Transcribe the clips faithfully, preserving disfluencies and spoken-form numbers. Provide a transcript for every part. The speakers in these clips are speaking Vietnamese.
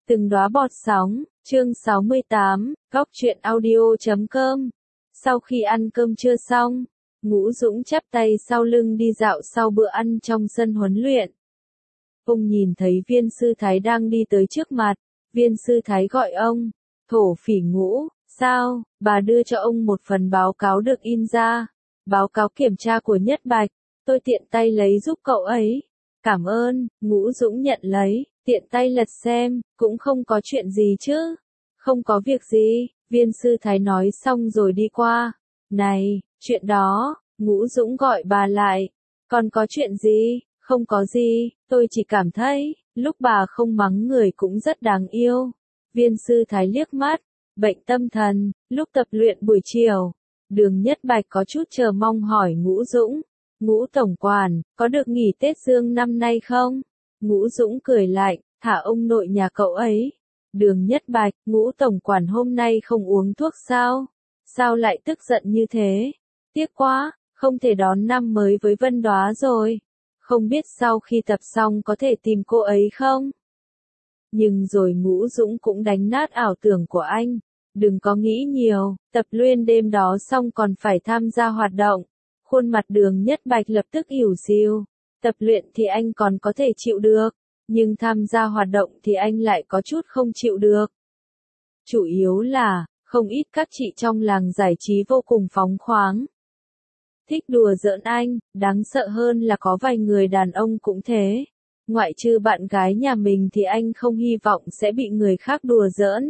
Từng đóa bọt sóng, chương sáu mươi tám, góc truyện audio chấm com. Sau khi ăn cơm trưa xong, Ngũ Dũng chắp tay sau lưng đi dạo sau bữa ăn trong sân huấn luyện. Ông nhìn thấy Viên Sư Thái đang đi tới trước mặt, Viên Sư Thái gọi ông, thổ phỉ Ngũ, sao, bà đưa cho ông một phần báo cáo được in ra, báo cáo kiểm tra của Nhất Bạch, tôi tiện tay lấy giúp cậu ấy. Cảm ơn, Ngũ Dũng nhận lấy, tiện tay lật xem, cũng không có chuyện gì chứ. Không có việc gì, Viên Sư Thái nói xong rồi đi qua. Này, chuyện đó, Ngũ Dũng gọi bà lại. Còn có chuyện gì? Không có gì, tôi chỉ cảm thấy, lúc bà không mắng người cũng rất đáng yêu. Viên Sư Thái liếc mắt, bệnh tâm thần, lúc tập luyện buổi chiều. Đường Nhất Bạch có chút chờ mong hỏi Ngũ Dũng. Ngũ tổng quản, có được nghỉ Tết Dương năm nay không? Ngũ Dũng cười lạnh, thả ông nội nhà cậu ấy. Đường Nhất Bạch, Ngũ tổng quản hôm nay không uống thuốc sao? Sao lại tức giận như thế? Tiếc quá, không thể đón năm mới với Vân Đóa rồi. Không biết sau khi tập xong có thể tìm cô ấy không? Nhưng rồi Ngũ Dũng cũng đánh nát ảo tưởng của anh. Đừng có nghĩ nhiều, tập luyện đêm đó xong còn phải tham gia hoạt động. Khuôn mặt Đường Nhất Bạch lập tức ỉu xìu. Tập luyện thì anh còn có thể chịu được, nhưng tham gia hoạt động thì anh lại có chút không chịu được. Chủ yếu là, không ít các chị trong làng giải trí vô cùng phóng khoáng. Thích đùa giỡn anh, đáng sợ hơn là có vài người đàn ông cũng thế. Ngoại trừ bạn gái nhà mình thì anh không hy vọng sẽ bị người khác đùa giỡn.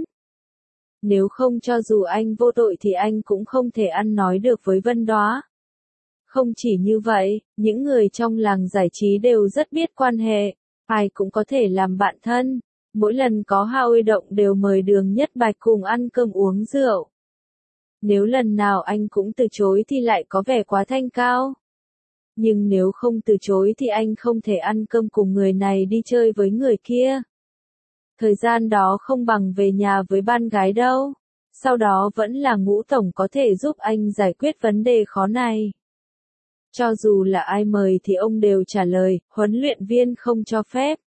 Nếu không cho dù anh vô tội thì anh cũng không thể ăn nói được với Vân Đóa. Không chỉ như vậy, những người trong làng giải trí đều rất biết quan hệ, ai cũng có thể làm bạn thân. Mỗi lần có hao động đều mời Đường Nhất Bạch cùng ăn cơm uống rượu. Nếu lần nào anh cũng từ chối thì lại có vẻ quá thanh cao. Nhưng nếu không từ chối thì anh không thể ăn cơm cùng người này đi chơi với người kia. Thời gian đó không bằng về nhà với ban gái đâu. Sau đó vẫn là Ngũ tổng có thể giúp anh giải quyết vấn đề khó này. Cho dù là ai mời thì ông đều trả lời, huấn luyện viên không cho phép.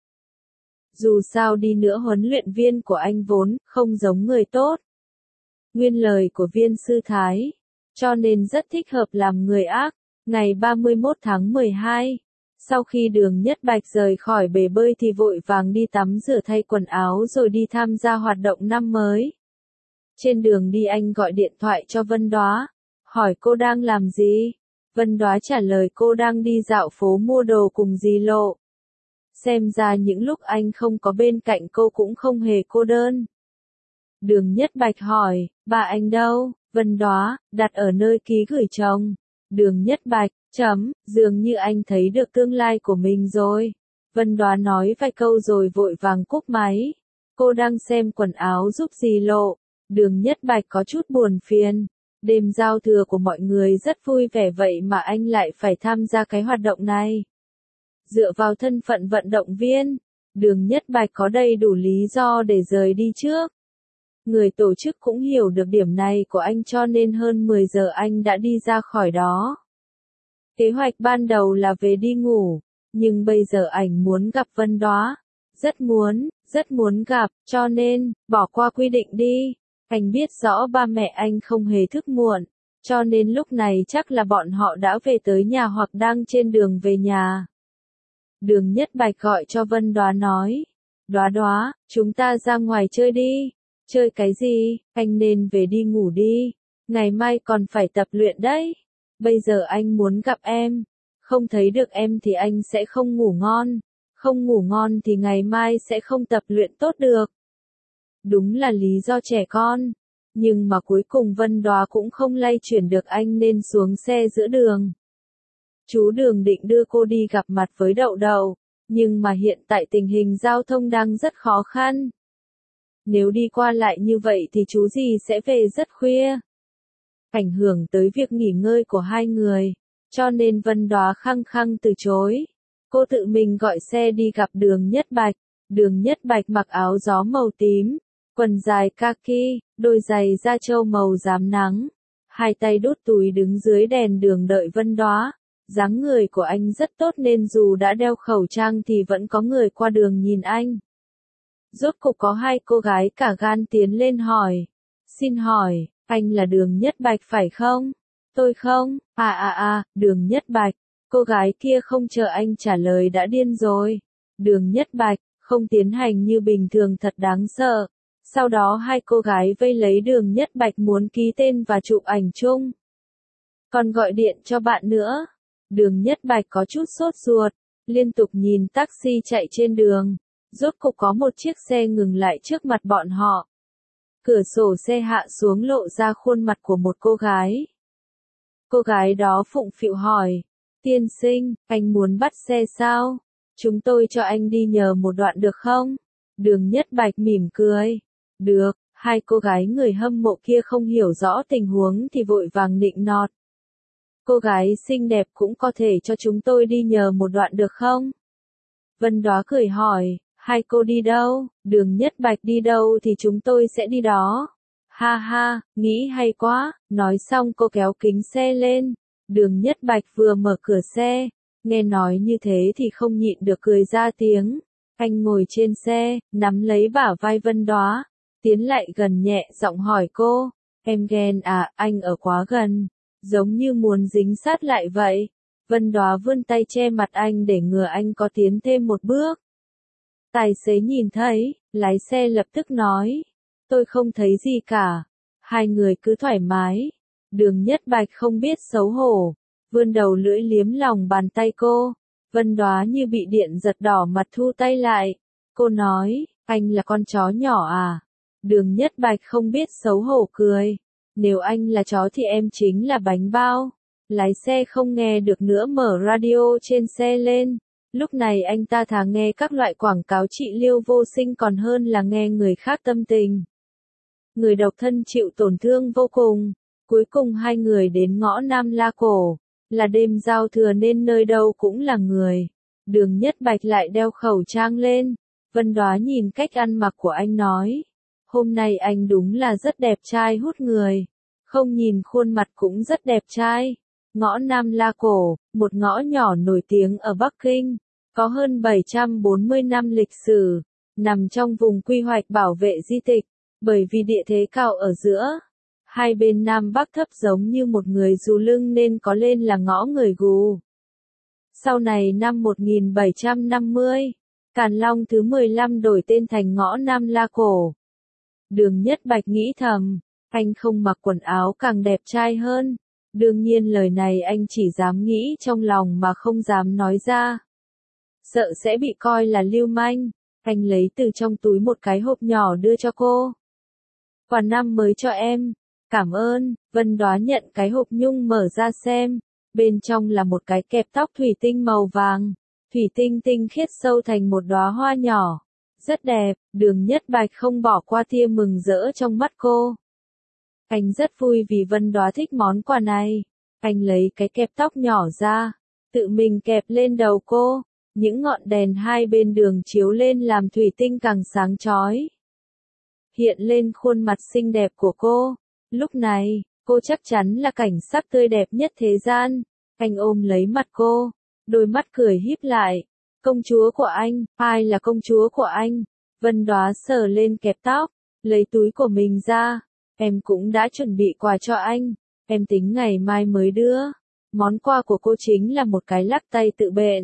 Dù sao đi nữa huấn luyện viên của anh vốn không giống người tốt. Nguyên lời của Viên Sư Thái, cho nên rất thích hợp làm người ác. Ngày ba mươi mốt tháng mười hai, sau khi Đường Nhất Bạch rời khỏi bể bơi thì vội vàng đi tắm rửa thay quần áo rồi đi tham gia hoạt động năm mới. Trên đường đi anh gọi điện thoại cho Vân Đóa, hỏi cô đang làm gì? Vân Đóa trả lời cô đang đi dạo phố mua đồ cùng dì Lộ. Xem ra những lúc anh không có bên cạnh cô cũng không hề cô đơn. Đường Nhất Bạch hỏi, bà anh đâu? Vân Đóa, đặt ở nơi ký gửi chồng. Đường Nhất Bạch, chấm, dường như anh thấy được tương lai của mình rồi. Vân Đóa nói vài câu rồi vội vàng cúp máy. Cô đang xem quần áo giúp dì Lộ. Đường Nhất Bạch có chút buồn phiền. Đêm giao thừa của mọi người rất vui vẻ vậy mà anh lại phải tham gia cái hoạt động này. Dựa vào thân phận vận động viên, Đường Nhất Bạch có đầy đủ lý do để rời đi trước. Người tổ chức cũng hiểu được điểm này của anh cho nên hơn mười giờ anh đã đi ra khỏi đó. Kế hoạch ban đầu là về đi ngủ, nhưng bây giờ anh muốn gặp Vân Đóa. Rất muốn, rất muốn gặp, cho nên, bỏ qua quy định đi. Anh biết rõ ba mẹ anh không hề thức muộn, cho nên lúc này chắc là bọn họ đã về tới nhà hoặc đang trên đường về nhà. Đường Nhất Bạch gọi cho Vân Đóa nói, Đóa Đóa, chúng ta ra ngoài chơi đi. Chơi cái gì, anh nên về đi ngủ đi, ngày mai còn phải tập luyện đấy. Bây giờ anh muốn gặp em, không thấy được em thì anh sẽ không ngủ ngon, không ngủ ngon thì ngày mai sẽ không tập luyện tốt được. Đúng là lý do trẻ con, nhưng mà cuối cùng Vân Đóa cũng không lay chuyển được anh nên xuống xe giữa đường. Chú Đường định đưa cô đi gặp mặt với Đậu Đậu, nhưng mà hiện tại tình hình giao thông đang rất khó khăn. Nếu đi qua lại như vậy thì chú dì sẽ về rất khuya. Ảnh hưởng tới việc nghỉ ngơi của hai người, cho nên Vân Đóa khăng khăng từ chối. Cô tự mình gọi xe đi gặp Đường Nhất Bạch. Đường Nhất Bạch mặc áo gió màu tím, quần dài kaki, đôi giày da trâu màu rám nắng. Hai tay đút túi đứng dưới đèn đường đợi Vân Đóa. Dáng người của anh rất tốt nên dù đã đeo khẩu trang thì vẫn có người qua đường nhìn anh. Rốt cục có hai cô gái cả gan tiến lên hỏi. Xin hỏi, anh là Đường Nhất Bạch phải không? Tôi không, à à à, Đường Nhất Bạch. Cô gái kia không chờ anh trả lời đã điên rồi. Đường Nhất Bạch, không tiến hành như bình thường thật đáng sợ. Sau đó hai cô gái vây lấy Đường Nhất Bạch muốn ký tên và chụp ảnh chung. Còn gọi điện cho bạn nữa. Đường Nhất Bạch có chút sốt ruột, liên tục nhìn taxi chạy trên đường. Rốt cục có một chiếc xe ngừng lại trước mặt bọn họ. Cửa sổ xe hạ xuống lộ ra khuôn mặt của một cô gái. Cô gái đó phụng phịu hỏi. Tiên sinh, anh muốn bắt xe sao? Chúng tôi cho anh đi nhờ một đoạn được không? Đường Nhất Bạch mỉm cười. Được, hai cô gái người hâm mộ kia không hiểu rõ tình huống thì vội vàng nịnh nọt. Cô gái xinh đẹp cũng có thể cho chúng tôi đi nhờ một đoạn được không? Vân Đóa cười hỏi, hai cô đi đâu? Đường Nhất Bạch đi đâu thì chúng tôi sẽ đi đó. Ha ha, nghĩ hay quá, nói xong cô kéo kính xe lên. Đường Nhất Bạch vừa mở cửa xe, nghe nói như thế thì không nhịn được cười ra tiếng. Anh ngồi trên xe, nắm lấy bả vai Vân Đóa, tiến lại gần nhẹ giọng hỏi cô, em ghen à, anh ở quá gần, giống như muốn dính sát lại vậy. Vân Đóa vươn tay che mặt anh để ngừa anh có tiến thêm một bước. Tài xế nhìn thấy, lái xe lập tức nói, tôi không thấy gì cả, hai người cứ thoải mái. Đường Nhất Bạch không biết xấu hổ, vươn đầu lưỡi liếm lòng bàn tay cô. Vân Đóa như bị điện giật đỏ mặt thu tay lại. Cô nói, anh là con chó nhỏ à? Đường Nhất Bạch không biết xấu hổ cười. Nếu anh là chó thì em chính là bánh bao. Lái xe không nghe được nữa mở radio trên xe lên. Lúc này anh ta thà nghe các loại quảng cáo trị liệu vô sinh còn hơn là nghe người khác tâm tình. Người độc thân chịu tổn thương vô cùng. Cuối cùng hai người đến ngõ Nam La Cổ. Là đêm giao thừa nên nơi đâu cũng là người. Đường Nhất Bạch lại đeo khẩu trang lên. Vân Đóa nhìn cách ăn mặc của anh nói. Hôm nay anh đúng là rất đẹp trai hút người. Không nhìn khuôn mặt cũng rất đẹp trai. Ngõ Nam La Cổ, một ngõ nhỏ nổi tiếng ở Bắc Kinh. Có hơn bảy trăm bốn mươi năm lịch sử. Nằm trong vùng quy hoạch bảo vệ di tích. Bởi vì địa thế cao ở giữa. Hai bên Nam Bắc thấp giống như một người dù lưng nên có lên là ngõ người gù. Sau này năm một nghìn bảy trăm năm mươi, Càn Long thứ mười lăm đổi tên thành ngõ Nam La Cổ. Đường Nhất Bạch nghĩ thầm, anh không mặc quần áo càng đẹp trai hơn. Đương nhiên lời này anh chỉ dám nghĩ trong lòng mà không dám nói ra. Sợ sẽ bị coi là lưu manh, anh lấy từ trong túi một cái hộp nhỏ đưa cho cô. Quà năm mới cho em. Cảm ơn. Vân Đóa nhận cái hộp nhung mở ra xem. Bên trong là một cái kẹp tóc thủy tinh màu vàng. Thủy tinh tinh khiết sâu thành một đóa hoa nhỏ. Rất đẹp, Đường Nhất Bạch không bỏ qua tia mừng rỡ trong mắt cô. Anh rất vui vì Vân Đóa thích món quà này. Anh lấy cái kẹp tóc nhỏ ra, tự mình kẹp lên đầu cô. Những ngọn đèn hai bên đường chiếu lên làm thủy tinh càng sáng chói. Hiện lên khuôn mặt xinh đẹp của cô. Lúc này, cô chắc chắn là cảnh sắc tươi đẹp nhất thế gian. Anh ôm lấy mặt cô, đôi mắt cười híp lại. Công chúa của anh, ai là công chúa của anh? Vân Đóa sờ lên kẹp tóc, lấy túi của mình ra. Em cũng đã chuẩn bị quà cho anh, em tính ngày mai mới đưa. Món quà của cô chính là một cái lắc tay tự bện.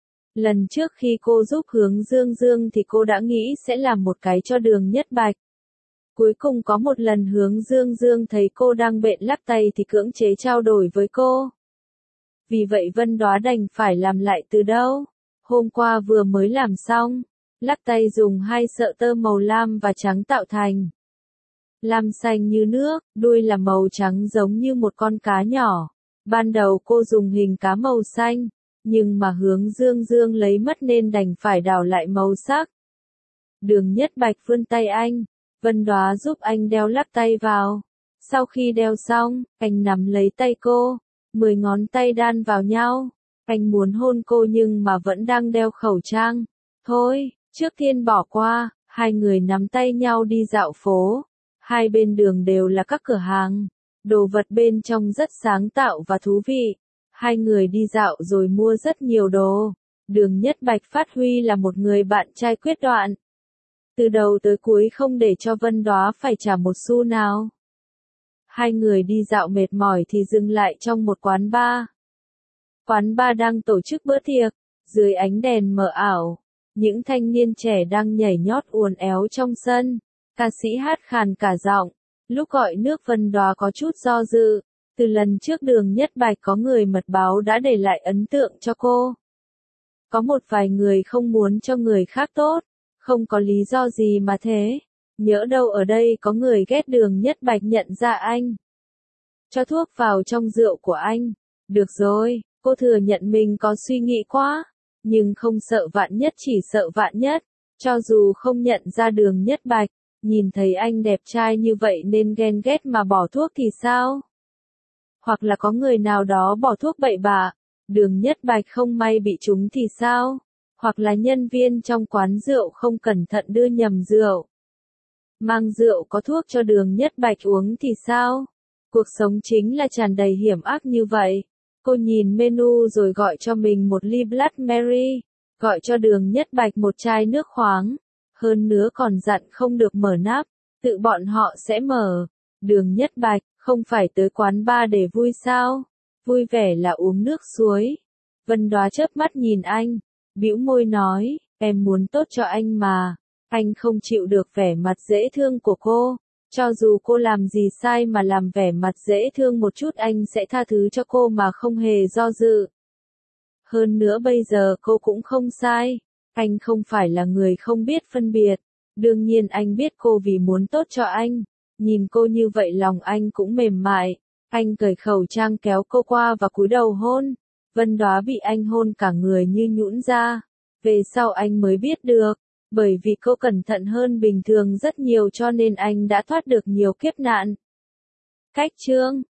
Lần trước khi cô giúp Hướng Dương Dương thì cô đã nghĩ sẽ làm một cái cho Đường Nhất Bạch. Cuối cùng có một lần Hướng Dương Dương thấy cô đang bện lắc tay thì cưỡng chế trao đổi với cô. Vì vậy Vân Đóa đành phải làm lại từ đâu. Hôm qua vừa mới làm xong. Lắc tay dùng hai sợi tơ màu lam và trắng tạo thành. Lam xanh như nước, đuôi là màu trắng giống như một con cá nhỏ. Ban đầu cô dùng hình cá màu xanh, nhưng mà Hướng Dương Dương lấy mất nên đành phải đảo lại màu sắc. Đường Nhất Bạch vươn tay anh. Vân Đóa giúp anh đeo lắc tay vào. Sau khi đeo xong, anh nắm lấy tay cô. Mười ngón tay đan vào nhau. Anh muốn hôn cô nhưng mà vẫn đang đeo khẩu trang. Thôi, trước tiên bỏ qua. Hai người nắm tay nhau đi dạo phố. Hai bên đường đều là các cửa hàng. Đồ vật bên trong rất sáng tạo và thú vị. Hai người đi dạo rồi mua rất nhiều đồ. Đường Nhất Bạch phát huy là một người bạn trai quyết đoán. từ đầu tới cuối không để cho Vân Đóa phải trả một xu nào. Hai người đi dạo mệt mỏi thì dừng lại trong một quán bar. Quán bar đang tổ chức bữa tiệc, dưới ánh đèn mờ ảo, những thanh niên trẻ đang nhảy nhót uốn éo trong sân, ca sĩ hát khàn cả giọng. Lúc gọi nước Vân Đóa có chút do dự, từ lần trước Đường Nhất Bạch có người mật báo đã để lại ấn tượng cho cô. Có một vài người không muốn cho người khác tốt, không có lý do gì mà thế. Nhỡ đâu ở đây có người ghét Đường Nhất Bạch nhận ra anh. Cho thuốc vào trong rượu của anh. Được rồi, cô thừa nhận mình có suy nghĩ quá, nhưng không sợ vạn nhất chỉ sợ vạn nhất. Cho dù không nhận ra Đường Nhất Bạch, nhìn thấy anh đẹp trai như vậy nên ghen ghét mà bỏ thuốc thì sao? Hoặc là có người nào đó bỏ thuốc bậy bạ, Đường Nhất Bạch không may bị trúng thì sao? Hoặc là nhân viên trong quán rượu không cẩn thận đưa nhầm rượu. Mang rượu có thuốc cho Đường Nhất Bạch uống thì sao? Cuộc sống chính là tràn đầy hiểm ác như vậy. Cô nhìn menu rồi gọi cho mình một ly Blood Mary, gọi cho Đường Nhất Bạch một chai nước khoáng. Hơn nữa còn dặn không được mở nắp, tự bọn họ sẽ mở. Đường Nhất Bạch, không phải tới quán bar để vui sao? Vui vẻ là uống nước suối. Vân Đóa chớp mắt nhìn anh, bĩu môi nói, em muốn tốt cho anh mà. Anh không chịu được vẻ mặt dễ thương của cô. Cho dù cô làm gì sai mà làm vẻ mặt dễ thương một chút anh sẽ tha thứ cho cô mà không hề do dự. Hơn nữa bây giờ cô cũng không sai. Anh không phải là người không biết phân biệt. Đương nhiên anh biết cô vì muốn tốt cho anh. Nhìn cô như vậy lòng anh cũng mềm mại. Anh cởi khẩu trang kéo cô qua và cúi đầu hôn. Vân Đóa bị anh hôn cả người như nhũn ra. Về sau anh mới biết được. Bởi vì cô cẩn thận hơn bình thường rất nhiều cho nên anh đã thoát được nhiều kiếp nạn. Cách chương